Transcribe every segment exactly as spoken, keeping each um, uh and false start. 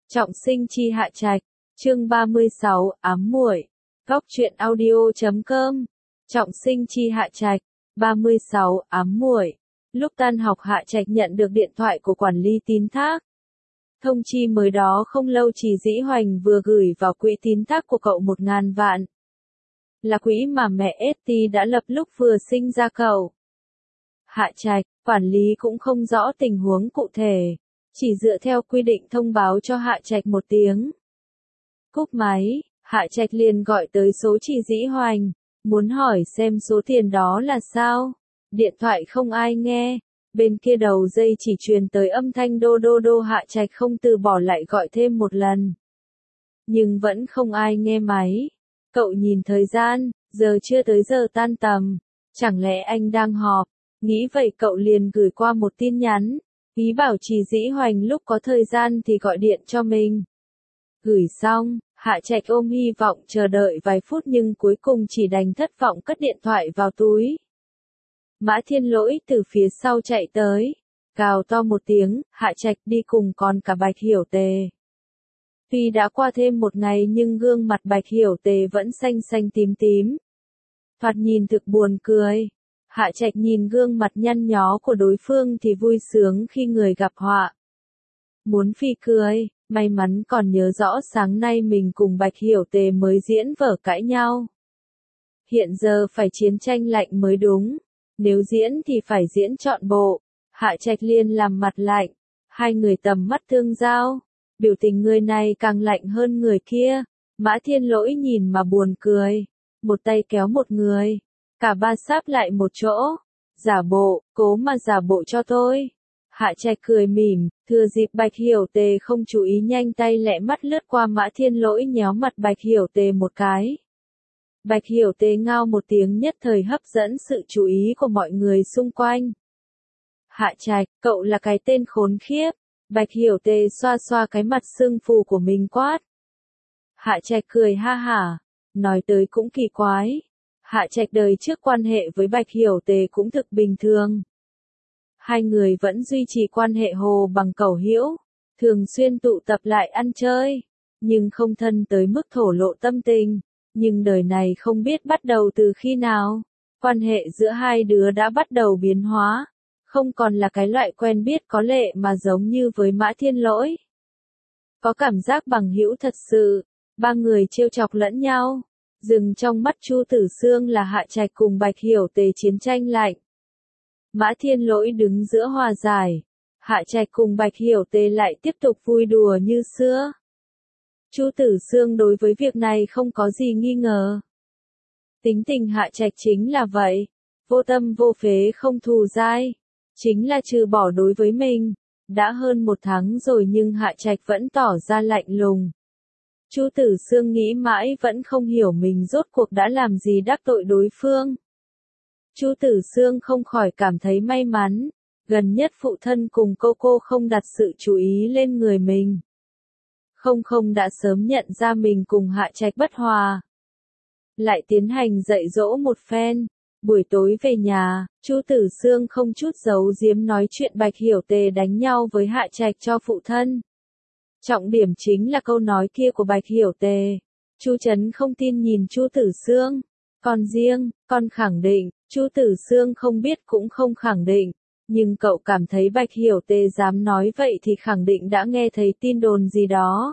Trọng sinh chi Hạ Trạch, chương ba mươi sáu, ám muội. Góc truyện audio chấm com. Trọng sinh chi Hạ Trạch, ba mươi sáu, ám muội. Lúc tan học Hạ Trạch nhận được điện thoại của quản lý tín thác. Thông chi mới đó không lâu Trì Dĩ Hoành vừa gửi vào quỹ tín thác của cậu một ngàn vạn. Là quỹ mà mẹ Esti đã lập lúc vừa sinh ra cậu. Hạ Trạch, quản lý cũng không rõ tình huống cụ thể, chỉ dựa theo quy định thông báo cho Hạ Trạch một tiếng. Cúp máy, Hạ Trạch liền gọi tới số Trì Dĩ Hoành, muốn hỏi xem số tiền đó là sao. Điện thoại không ai nghe, bên kia đầu dây chỉ truyền tới âm thanh đô đô đô. Hạ Trạch không từ bỏ lại gọi thêm một lần. Nhưng vẫn không ai nghe máy. Cậu nhìn thời gian, giờ chưa tới giờ tan tầm, chẳng lẽ anh đang họp? Nghĩ vậy cậu liền gửi qua một tin nhắn, ý bảo Trì Dĩ Hoành lúc có thời gian thì gọi điện cho mình. Gửi xong, Hạ Trạch ôm hy vọng chờ đợi vài phút nhưng cuối cùng chỉ đành thất vọng cất điện thoại vào túi. Mã Thiên Lỗi từ phía sau chạy tới, gào to một tiếng, Hạ Trạch đi cùng còn cả Bạch Hiểu Tề. Tuy đã qua thêm một ngày nhưng gương mặt Bạch Hiểu Tề vẫn xanh xanh tím tím. Thoạt nhìn thực buồn cười. Hạ Trạch nhìn gương mặt nhăn nhó của đối phương thì vui sướng khi người gặp họa. Muốn phi cười, may mắn còn nhớ rõ sáng nay mình cùng Bạch Hiểu Tề mới diễn vở cãi nhau. Hiện giờ phải chiến tranh lạnh mới đúng, nếu diễn thì phải diễn trọn bộ. Hạ Trạch liền làm mặt lạnh, hai người tầm mắt tương giao, biểu tình người này càng lạnh hơn người kia. Mã Thiên Lỗi nhìn mà buồn cười, một tay kéo một người. Cả ba sáp lại một chỗ. Giả bộ, cố mà giả bộ cho tôi. Hạ Trạch cười mỉm, thừa dịp Bạch Hiểu Tề không chú ý nhanh tay lẹ mắt lướt qua Mã Thiên Lỗi nhéo mặt Bạch Hiểu Tề một cái. Bạch Hiểu Tề ngao một tiếng nhất thời hấp dẫn sự chú ý của mọi người xung quanh. Hạ Trạch, cậu là cái tên khốn khiếp. Bạch Hiểu Tề xoa xoa cái mặt sưng phù của mình quát. Hạ Trạch cười ha hả, nói tới cũng kỳ quái. Hạ Trạch đời trước quan hệ với Bạch Hiểu Tề cũng thực bình thường. Hai người vẫn duy trì quan hệ hồ bằng cẩu hữu, thường xuyên tụ tập lại ăn chơi, nhưng không thân tới mức thổ lộ tâm tình. Nhưng đời này không biết bắt đầu từ khi nào, quan hệ giữa hai đứa đã bắt đầu biến hóa, không còn là cái loại quen biết có lệ mà giống như với Mã Thiên Lỗi. Có cảm giác bằng hữu thật sự, ba người trêu chọc lẫn nhau. Dừng trong mắt Chu Tử Xương là Hạ Trạch cùng Bạch Hiểu Tề chiến tranh lạnh. Mã Thiên Lỗi đứng giữa hòa giải, Hạ Trạch cùng Bạch Hiểu Tề lại tiếp tục vui đùa như xưa. Chu Tử Xương đối với việc này không có gì nghi ngờ. Tính tình Hạ Trạch chính là vậy, vô tâm vô phế không thù dai, chính là trừ bỏ đối với mình. Đã hơn một tháng rồi nhưng Hạ Trạch vẫn tỏ ra lạnh lùng. Chu Tử Xương nghĩ mãi vẫn không hiểu mình rốt cuộc đã làm gì đắc tội đối phương. Chu Tử Xương không khỏi cảm thấy may mắn, gần nhất phụ thân cùng cô cô không đặt sự chú ý lên người mình. Không không đã sớm nhận ra mình cùng Hạ Trạch bất hòa. Lại tiến hành dạy dỗ một phen, buổi tối về nhà, Chu Tử Xương không chút giấu giếm nói chuyện Bạch Hiểu Tề đánh nhau với Hạ Trạch cho phụ thân. Trọng điểm chính là câu nói kia của Bạch Hiểu Tề. Chu Trấn không tin nhìn Chu Tử Xương. Còn riêng, con khẳng định, Chu Tử Xương không biết cũng không khẳng định. Nhưng cậu cảm thấy Bạch Hiểu Tề dám nói vậy thì khẳng định đã nghe thấy tin đồn gì đó.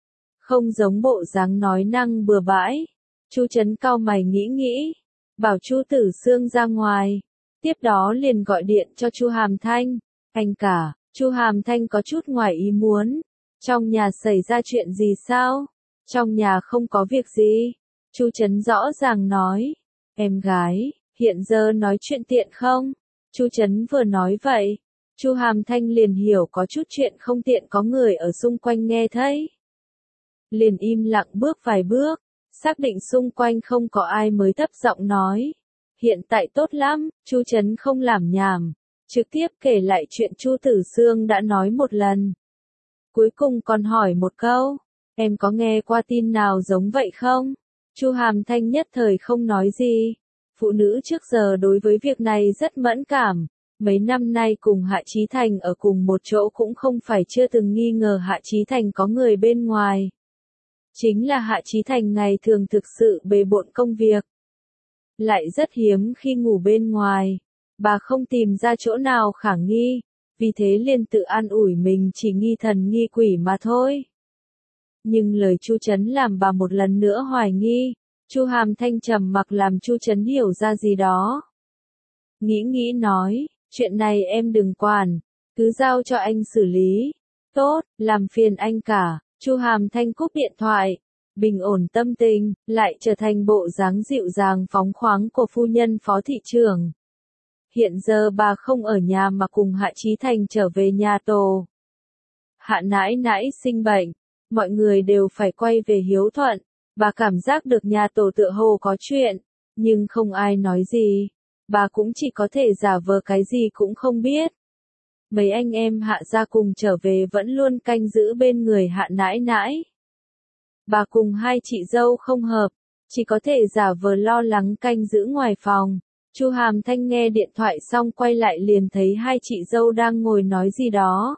Không giống bộ dáng nói năng bừa bãi. Chu Trấn cau mày nghĩ nghĩ, bảo Chu Tử Xương ra ngoài. Tiếp đó liền gọi điện cho Chu Hàm Thanh. Anh cả, Chu Hàm Thanh có chút ngoài ý muốn. Trong nhà xảy ra chuyện gì sao? Trong nhà không có việc gì. Chu Trấn rõ ràng nói. Em gái, hiện giờ nói chuyện tiện không? Chu Trấn vừa nói vậy, Chu Hàm Thanh liền hiểu có chút chuyện không tiện có người ở xung quanh nghe thấy. Liền im lặng bước vài bước, xác định xung quanh không có ai mới thấp giọng nói. Hiện tại tốt lắm, Chu Trấn không làm nhảm, trực tiếp kể lại chuyện Chu Tử Xương đã nói một lần. Cuối cùng còn hỏi một câu, em có nghe qua tin nào giống vậy không? Chu Hàm Thanh nhất thời không nói gì. Phụ nữ trước giờ đối với việc này rất mẫn cảm, Mấy năm nay cùng Hạ Chí Thành ở cùng một chỗ cũng không phải chưa từng nghi ngờ Hạ Chí Thành có người bên ngoài. Chính là Hạ Chí Thành ngày thường thực sự bề bộn công việc. Lại rất hiếm khi ngủ bên ngoài. Bà không tìm ra chỗ nào khả nghi, vì thế liền tự an ủi mình chỉ nghi thần nghi quỷ mà thôi. Nhưng lời Chu Chấn làm bà một lần nữa hoài nghi. Chu Hàm Thanh trầm mặc làm Chu Chấn hiểu ra gì đó. Nghĩ nghĩ nói, chuyện này em đừng quản, cứ giao cho anh xử lý. Tốt, làm phiền anh cả. Chu Hàm Thanh cúp điện thoại, bình ổn tâm tình, lại trở thành bộ dáng dịu dàng phóng khoáng của phu nhân phó thị trưởng. Hiện giờ bà không ở nhà mà cùng Hạ Chí Thành trở về nhà Tổ. Hạ nãi nãi sinh bệnh, mọi người đều phải quay về hiếu thuận, bà cảm giác được nhà Tổ tựa hồ có chuyện, nhưng không ai nói gì, bà cũng chỉ có thể giả vờ cái gì cũng không biết. Mấy anh em Hạ gia cùng trở về vẫn luôn canh giữ bên người Hạ nãi nãi. Bà cùng hai chị dâu không hợp, chỉ có thể giả vờ lo lắng canh giữ ngoài phòng. Chu Hàm Thanh nghe điện thoại xong quay lại liền thấy hai chị dâu đang ngồi nói gì đó.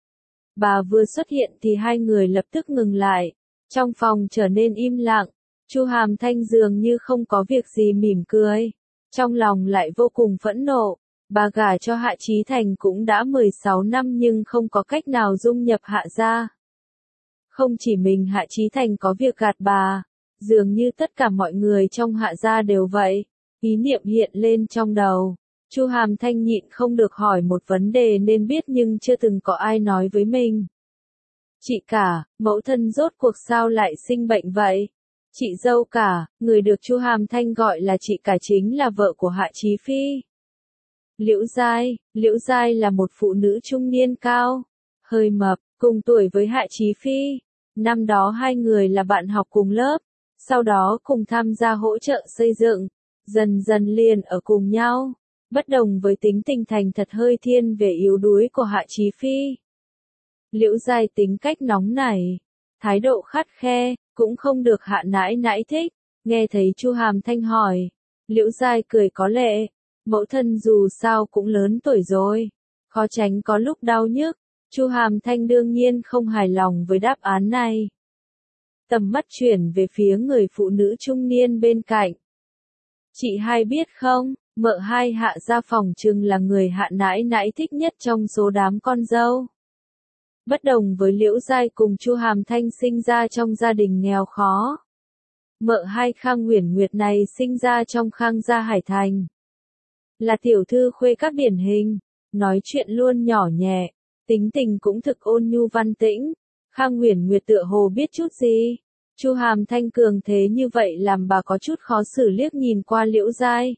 Bà vừa xuất hiện thì hai người lập tức ngừng lại. Trong phòng trở nên im lặng. Chu Hàm Thanh dường như không có việc gì mỉm cười. Trong lòng lại vô cùng phẫn nộ. Bà gả cho Hạ Chí Thành cũng đã mười sáu năm nhưng không có cách nào dung nhập Hạ gia. Không chỉ mình Hạ Chí Thành có việc gạt bà, dường như tất cả mọi người trong Hạ gia đều vậy. Ý niệm hiện lên trong đầu. Chu Hàm Thanh nhịn không được hỏi một vấn đề nên biết nhưng chưa từng có ai nói với mình. Chị cả, mẫu thân rốt cuộc sao lại sinh bệnh vậy? Chị dâu cả, người được Chu Hàm Thanh gọi là chị cả chính là vợ của Hạ Chí Phi. Liễu Giai, Liễu Giai là một phụ nữ trung niên cao, hơi mập, cùng tuổi với Hạ Chí Phi. Năm đó hai người là bạn học cùng lớp, sau đó cùng tham gia hỗ trợ xây dựng, dần dần liền ở cùng nhau. Bất đồng với tính tình thành thật hơi thiên về yếu đuối của Hạ Chí Phi. Liễu Giai tính cách nóng nảy, thái độ khắt khe, cũng không được Hạ nãi nãi thích. Nghe thấy Chu Hàm Thanh hỏi, Liễu Giai cười có lệ, mẫu thân dù sao cũng lớn tuổi rồi, khó tránh có lúc đau nhức. Chu Hàm Thanh đương nhiên không hài lòng với đáp án này. Tầm mắt chuyển về phía người phụ nữ trung niên bên cạnh. Chị hai biết không, mợ hai Hạ gia phòng trừng là người Hạ nãi nãi thích nhất trong số đám con dâu. Bất đồng với Liễu Giai cùng Chu Hàm Thanh sinh ra trong gia đình nghèo khó. Mợ hai Khang Uyển Nguyệt này sinh ra trong Khang gia Hải Thành. Là tiểu thư khuê các điển hình, nói chuyện luôn nhỏ nhẹ, tính tình cũng thực ôn nhu văn tĩnh. Khang Uyển Nguyệt tựa hồ biết chút gì. Chu Hàm Thanh cường thế như vậy làm bà có chút khó xử liếc nhìn qua Liễu Giai.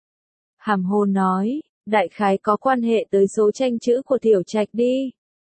Hàm hồ nói, đại khái có quan hệ tới số tranh chữ của Tiểu Trạch đi.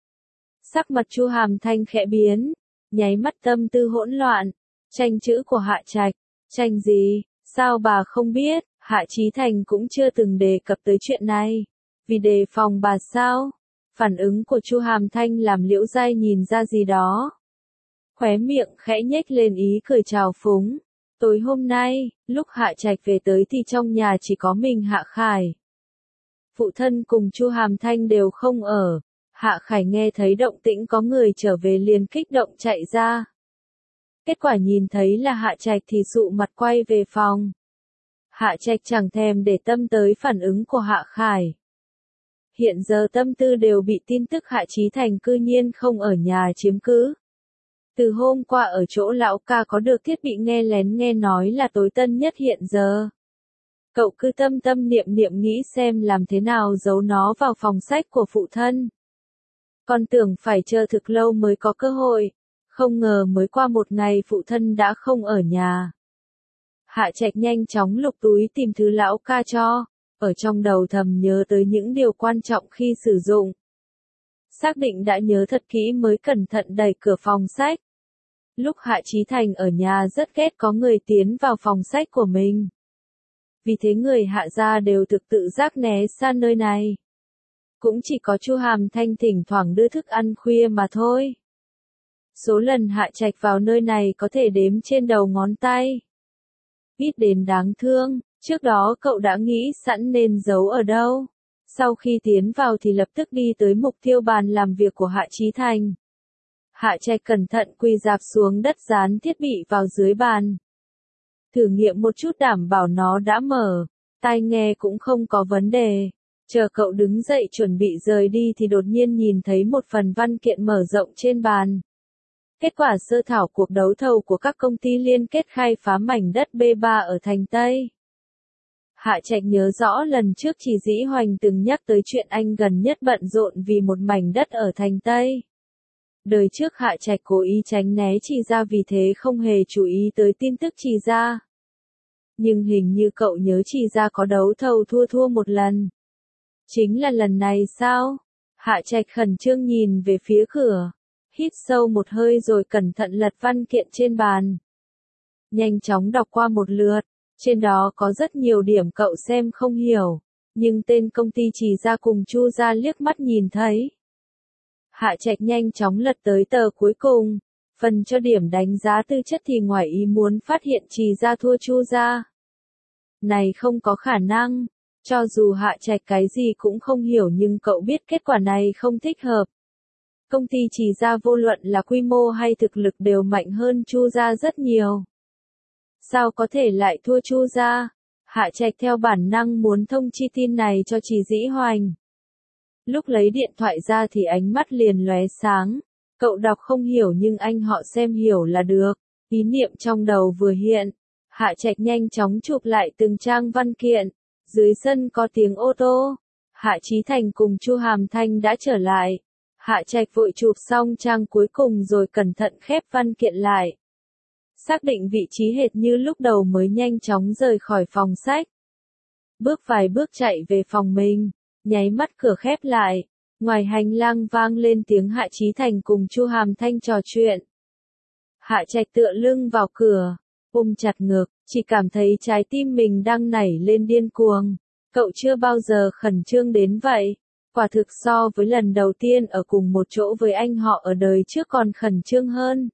Sắc mặt Chu Hàm Thanh khẽ biến, nháy mắt tâm tư hỗn loạn. Tranh chữ của Hạ Trạch, tranh gì, sao bà không biết? Hạ Chí Thành cũng chưa từng đề cập tới chuyện này. Vì đề phòng bà sao? Phản ứng của Chu Hàm Thanh làm Liễu Giai nhìn ra gì đó. Khóe miệng khẽ nhếch lên ý cười trào phúng. Tối hôm nay, lúc Hạ Trạch về tới thì trong nhà chỉ có mình Hạ Khải. Phụ thân cùng Chu Hàm Thanh đều không ở. Hạ Khải nghe thấy động tĩnh có người trở về liền kích động chạy ra. Kết quả nhìn thấy là Hạ Trạch thì sụ mặt quay về phòng. Hạ Trạch chẳng thèm để tâm tới phản ứng của Hạ Khải. Hiện giờ tâm tư đều bị tin tức Hạ Chí Thành cư nhiên không ở nhà chiếm cứ. Từ hôm qua ở chỗ lão ca có được thiết bị nghe lén nghe nói là tối tân nhất hiện giờ. Cậu cứ tâm tâm niệm niệm nghĩ xem làm thế nào giấu nó vào phòng sách của phụ thân. Còn tưởng phải chờ thực lâu mới có cơ hội, không ngờ mới qua một ngày phụ thân đã không ở nhà. Hạ Trạch nhanh chóng lục túi tìm thứ lão ca cho, ở trong đầu thầm nhớ tới những điều quan trọng khi sử dụng. Xác định đã nhớ thật kỹ mới cẩn thận đẩy cửa phòng sách. Lúc Hạ Chí Thành ở nhà rất ghét có người tiến vào phòng sách của mình. Vì thế người Hạ gia đều thực tự giác né xa nơi này. Cũng chỉ có Chu Hàm Thanh thỉnh thoảng đưa thức ăn khuya mà thôi. Số lần Hạ Trạch vào nơi này có thể đếm trên đầu ngón tay. Ít đến đáng thương, trước đó cậu đã nghĩ sẵn nên giấu ở đâu. Sau khi tiến vào thì lập tức đi tới mục tiêu bàn làm việc của Hạ Chí Thành. Hạ Trạch cẩn thận quỳ rạp xuống đất dán thiết bị vào dưới bàn. Thử nghiệm một chút đảm bảo nó đã mở, tai nghe cũng không có vấn đề. Chờ cậu đứng dậy chuẩn bị rời đi thì đột nhiên nhìn thấy một phần văn kiện mở rộng trên bàn. Kết quả sơ thảo cuộc đấu thầu của các công ty liên kết khai phá mảnh đất B ba ở thành Tây. Hạ Trạch nhớ rõ lần trước Trì Dĩ Hoành từng nhắc tới chuyện anh gần nhất bận rộn vì một mảnh đất ở thành Tây. Đời trước Hạ Trạch cố ý tránh né Trì gia vì thế không hề chú ý tới tin tức Trì gia. Nhưng hình như cậu nhớ Trì gia có đấu thầu thua thua một lần. Chính là lần này sao? Hạ Trạch khẩn trương nhìn về phía cửa, hít sâu một hơi rồi cẩn thận lật văn kiện trên bàn. Nhanh chóng đọc qua một lượt, trên đó có rất nhiều điểm cậu xem không hiểu, nhưng tên công ty Trì gia cùng Chu gia liếc mắt nhìn thấy. Hạ Trạch nhanh chóng lật tới tờ cuối cùng, phần cho điểm đánh giá tư chất thì ngoài ý muốn phát hiện Trì gia thua Chu gia. Này không có khả năng, cho dù Hạ Trạch cái gì cũng không hiểu nhưng cậu biết kết quả này không thích hợp. Công ty Trì gia vô luận là quy mô hay thực lực đều mạnh hơn Chu gia rất nhiều. Sao có thể lại thua Chu gia? Hạ Trạch theo bản năng muốn thông chi tin này cho Trì Dĩ Hoành. Lúc lấy điện thoại ra thì ánh mắt liền lóe sáng. Cậu đọc không hiểu nhưng anh họ xem hiểu là được. Ý niệm trong đầu vừa hiện. Hạ Trạch nhanh chóng chụp lại từng trang văn kiện. Dưới sân có tiếng ô tô. Hạ Chí Thành cùng Chu Hàm Thanh đã trở lại. Hạ Trạch vội chụp xong trang cuối cùng rồi cẩn thận khép văn kiện lại. Xác định vị trí hệt như lúc đầu mới nhanh chóng rời khỏi phòng sách. Bước vài bước chạy về phòng mình, nháy mắt cửa khép lại. Ngoài hành lang vang lên tiếng Hạ Chí Thành cùng Chu Hàm Thanh trò chuyện. Hạ Trạch tựa lưng vào cửa, ôm chặt ngực, chỉ cảm thấy trái tim mình đang nảy lên điên cuồng. Cậu chưa bao giờ khẩn trương đến vậy. Quả thực so với lần đầu tiên ở cùng một chỗ với anh họ ở đời trước còn khẩn trương hơn.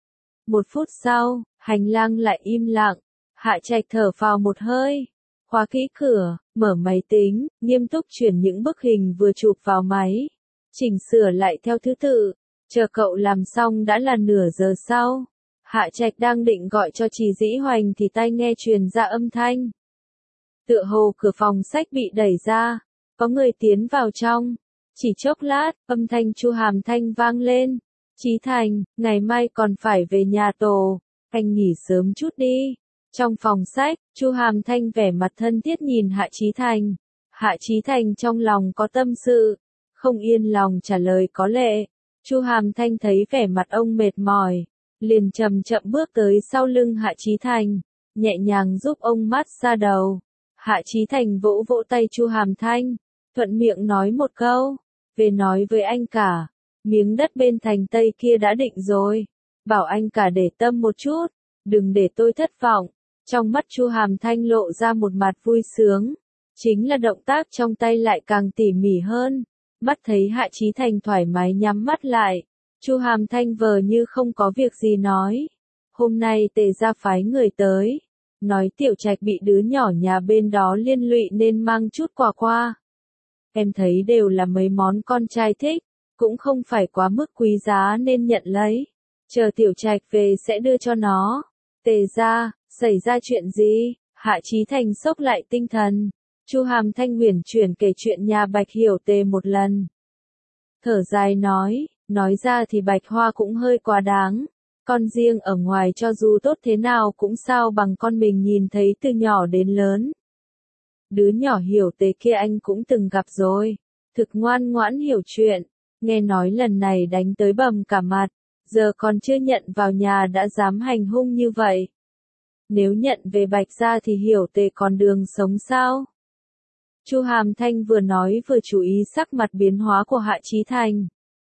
Một phút sau, hành lang lại im lặng. Hạ Trạch thở phào một hơi, khóa kỹ cửa, mở máy tính, nghiêm túc chuyển những bức hình vừa chụp vào máy. Chỉnh sửa lại theo thứ tự. Chờ cậu làm xong đã là nửa giờ sau. Hạ Trạch đang định gọi cho Trì Dĩ Hoành thì tai nghe truyền ra âm thanh. Tựa hồ cửa phòng sách bị đẩy ra, có người tiến vào trong. Chỉ chốc lát, âm thanh Chu Hàm Thanh vang lên. Chí Thành, ngày mai còn phải về nhà tổ, anh nghỉ sớm chút đi. Trong phòng sách, Chu Hàm Thanh vẻ mặt thân thiết nhìn Hạ Chí Thành. Hạ Chí Thành trong lòng có tâm sự, không yên lòng trả lời có lệ. Chu Hàm Thanh thấy vẻ mặt ông mệt mỏi, liền chậm chậm bước tới sau lưng Hạ Chí Thành, nhẹ nhàng giúp ông mát xa đầu. Hạ Chí Thành vỗ vỗ tay Chu Hàm Thanh, thuận miệng nói một câu, về nói với anh cả, miếng đất bên thành Tây kia đã định rồi, bảo anh cả để tâm một chút, đừng để tôi thất vọng. Trong mắt Chu Hàm Thanh lộ ra một mặt vui sướng, chính là động tác trong tay lại càng tỉ mỉ hơn. Mắt thấy Hạ Chí Thành thoải mái nhắm mắt lại, Chu Hàm Thanh vờ như không có việc gì nói. Hôm nay Tề gia phái người tới, nói Tiểu Trạch bị đứa nhỏ nhà bên đó liên lụy nên mang chút quà qua. Em thấy đều là mấy món con trai thích, cũng không phải quá mức quý giá nên nhận lấy. Chờ Tiểu Trạch về sẽ đưa cho nó. Tề gia, xảy ra chuyện gì? Hạ Chí Thành sốc lại tinh thần. Chu Hàm Thanh huyền chuyển kể chuyện nhà Bạch Hiểu Tề một lần. Thở dài nói, nói ra thì Bạch Hoa cũng hơi quá đáng. Con riêng ở ngoài cho dù tốt thế nào cũng sao bằng con mình nhìn thấy từ nhỏ đến lớn. Đứa nhỏ Hiểu Tề kia anh cũng từng gặp rồi. Thực ngoan ngoãn hiểu chuyện. Nghe nói lần này đánh tới bầm cả mặt. Giờ còn chưa nhận vào nhà đã dám hành hung như vậy. Nếu nhận về Bạch gia thì Hiểu Tề còn đường sống sao? Chu Hàm Thanh vừa nói vừa chú ý sắc mặt biến hóa của Hạ Chí Thành.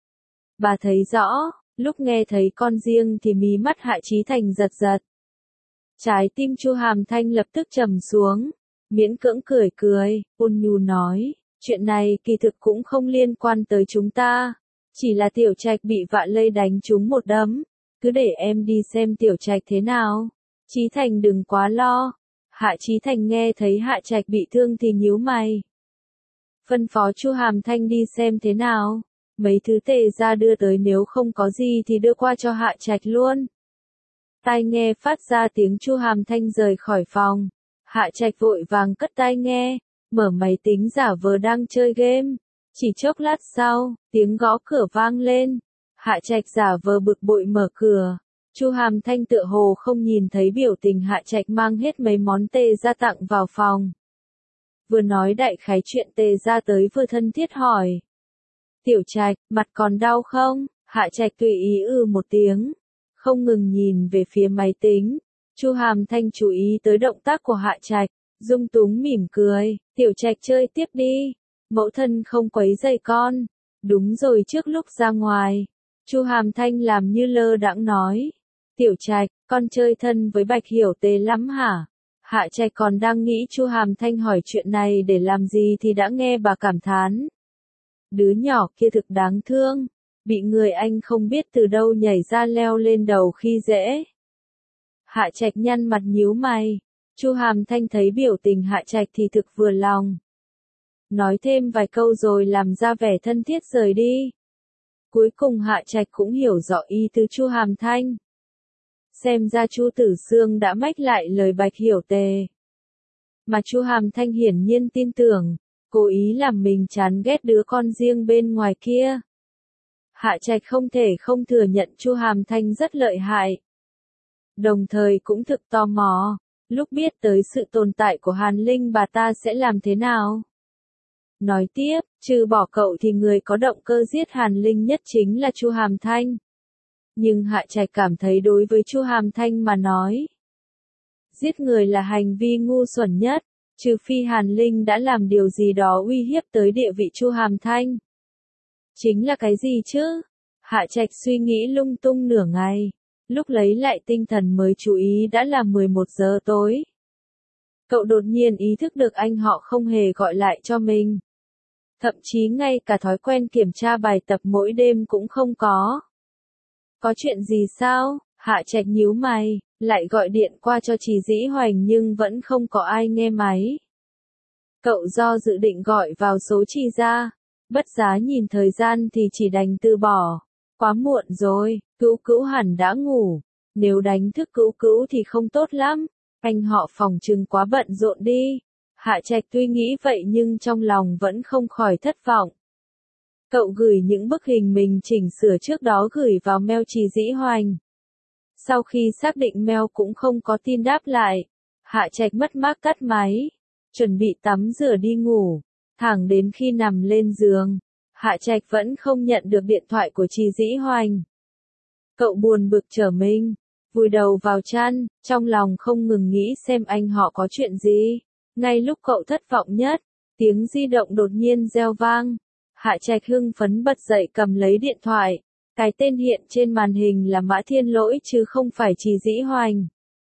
Bà thấy rõ, lúc nghe thấy con riêng thì mí mắt Hạ Chí Thành giật giật. Trái tim Chu Hàm Thanh lập tức trầm xuống, miễn cưỡng cười cười, ôn nhu nói, chuyện này kỳ thực cũng không liên quan tới chúng ta, chỉ là Tiểu Trạch bị Vạ Lây đánh trúng một đấm, cứ để em đi xem Tiểu Trạch thế nào. Chí Thành đừng quá lo. Hạ Chí Thành nghe thấy Hạ Trạch bị thương thì nhíu mày. phân phó Chu Hàm Thanh đi xem thế nào. Mấy thứ Tề gia đưa tới nếu không có gì thì đưa qua cho Hạ Trạch luôn. Tai nghe phát ra tiếng Chu Hàm Thanh rời khỏi phòng. Hạ Trạch vội vàng cất tai nghe, mở máy tính giả vờ đang chơi game. Chỉ chốc lát sau, tiếng gõ cửa vang lên. Hạ Trạch giả vờ bực bội mở cửa. Chu Hàm Thanh tựa hồ không nhìn thấy biểu tình Hạ Trạch mang hết mấy món Tề gia tặng vào phòng. Vừa nói đại khái chuyện Tề gia tới vừa thân thiết hỏi. Tiểu Trạch, mặt còn đau không? Hạ Trạch tùy ý ừ một tiếng, không ngừng nhìn về phía máy tính. Chu Hàm Thanh chú ý tới động tác của Hạ Trạch, dung túng mỉm cười. Tiểu Trạch chơi tiếp đi, mẫu thân không quấy rầy con. Đúng rồi, trước lúc ra ngoài, Chu Hàm Thanh làm như lơ đãng nói. Tiểu Trạch, con chơi thân với Bạch Hiểu Tề lắm hả? Hạ Trạch còn đang nghĩ Chu Hàm Thanh hỏi chuyện này để làm gì thì đã nghe bà cảm thán. Đứa nhỏ kia thực đáng thương, bị người anh không biết từ đâu nhảy ra leo lên đầu khi dễ. Hạ Trạch nhăn mặt nhíu mày. Chu Hàm Thanh thấy biểu tình Hạ Trạch thì thực vừa lòng. Nói thêm vài câu rồi làm ra vẻ thân thiết rời đi. Cuối cùng Hạ Trạch cũng hiểu rõ ý từ Chu Hàm Thanh. Xem ra Chu Tử Xương đã mách lại lời Bạch Hiểu Tề. Mà Chu Hàm Thanh hiển nhiên tin tưởng, cố ý làm mình chán ghét đứa con riêng bên ngoài kia. Hạ Trạch không thể không thừa nhận Chu Hàm Thanh rất lợi hại. Đồng thời cũng thực tò mò, lúc biết tới sự tồn tại của Hàn Linh bà ta sẽ làm thế nào. Nói tiếp, trừ bỏ cậu thì người có động cơ giết Hàn Linh nhất chính là Chu Hàm Thanh. Nhưng Hạ Trạch cảm thấy đối với Chu Hàm Thanh mà nói, giết người là hành vi ngu xuẩn nhất, trừ phi Hàn Linh đã làm điều gì đó uy hiếp tới địa vị Chu Hàm Thanh. Chính là cái gì chứ? Hạ Trạch suy nghĩ lung tung nửa ngày, lúc lấy lại tinh thần mới chú ý đã là mười một giờ tối. Cậu đột nhiên ý thức được anh họ không hề gọi lại cho mình. Thậm chí ngay cả thói quen kiểm tra bài tập mỗi đêm cũng không có. Có chuyện gì sao? Hạ Trạch nhíu mày, lại gọi điện qua cho Trì Dĩ Hoành nhưng vẫn không có ai nghe máy. Cậu do dự định gọi vào số Trì gia, bất giá nhìn thời gian thì chỉ đành từ bỏ. Quá muộn rồi, Cữu Cữu hẳn đã ngủ, nếu đánh thức Cữu Cữu thì không tốt lắm, anh họ phòng trừng quá bận rộn đi. Hạ Trạch tuy nghĩ vậy nhưng trong lòng vẫn không khỏi thất vọng. Cậu gửi những bức hình mình chỉnh sửa trước đó gửi vào mail Trì Dĩ Hoành. Sau khi xác định mail cũng không có tin đáp lại, Hạ Trạch mất mát cắt máy, chuẩn bị tắm rửa đi ngủ. Thẳng đến khi nằm lên giường, Hạ Trạch vẫn không nhận được điện thoại của Trì Dĩ Hoành. Cậu buồn bực trở mình, vùi đầu vào chăn, trong lòng không ngừng nghĩ xem anh họ có chuyện gì. Ngay lúc cậu thất vọng nhất, tiếng di động đột nhiên reo vang. Hạ Trạch hưng phấn bật dậy cầm lấy điện thoại. Cái tên hiện trên màn hình là Mã Thiên Lỗi chứ không phải Trì Dĩ Hoành.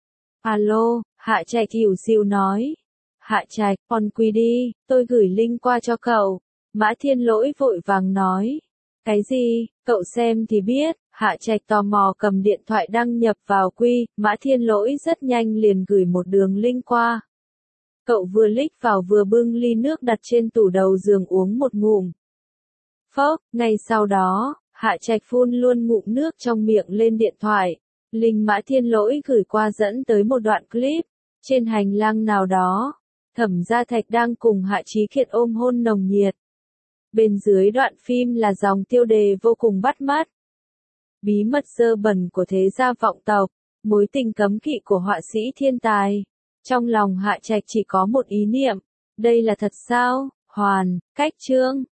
Alo, Hạ Trạch ỉu xìu nói. Hạ Trạch, on quy đi, tôi gửi link qua cho cậu. Mã Thiên Lỗi vội vàng nói. Cái gì, cậu xem thì biết. Hạ Trạch tò mò cầm điện thoại đăng nhập vào quy, Mã Thiên Lỗi rất nhanh liền gửi một đường link qua. Cậu vừa lích vào vừa bưng ly nước đặt trên tủ đầu giường uống một ngụm. Phốc, ngay sau đó, Hạ Trạch phun luôn ngụm nước trong miệng lên điện thoại. Link Mã Thiên Lỗi gửi qua dẫn tới một đoạn clip. Trên hành lang nào đó, Thẩm Gia Thạch đang cùng Hạ Chí Kiệt ôm hôn nồng nhiệt. Bên dưới đoạn phim là dòng tiêu đề vô cùng bắt mắt. Bí mật dơ bẩn của thế gia vọng tộc, mối tình cấm kỵ của họa sĩ thiên tài. Trong lòng Hạ Trạch chỉ có một ý niệm, đây là thật sao? Hoàn, cách chương.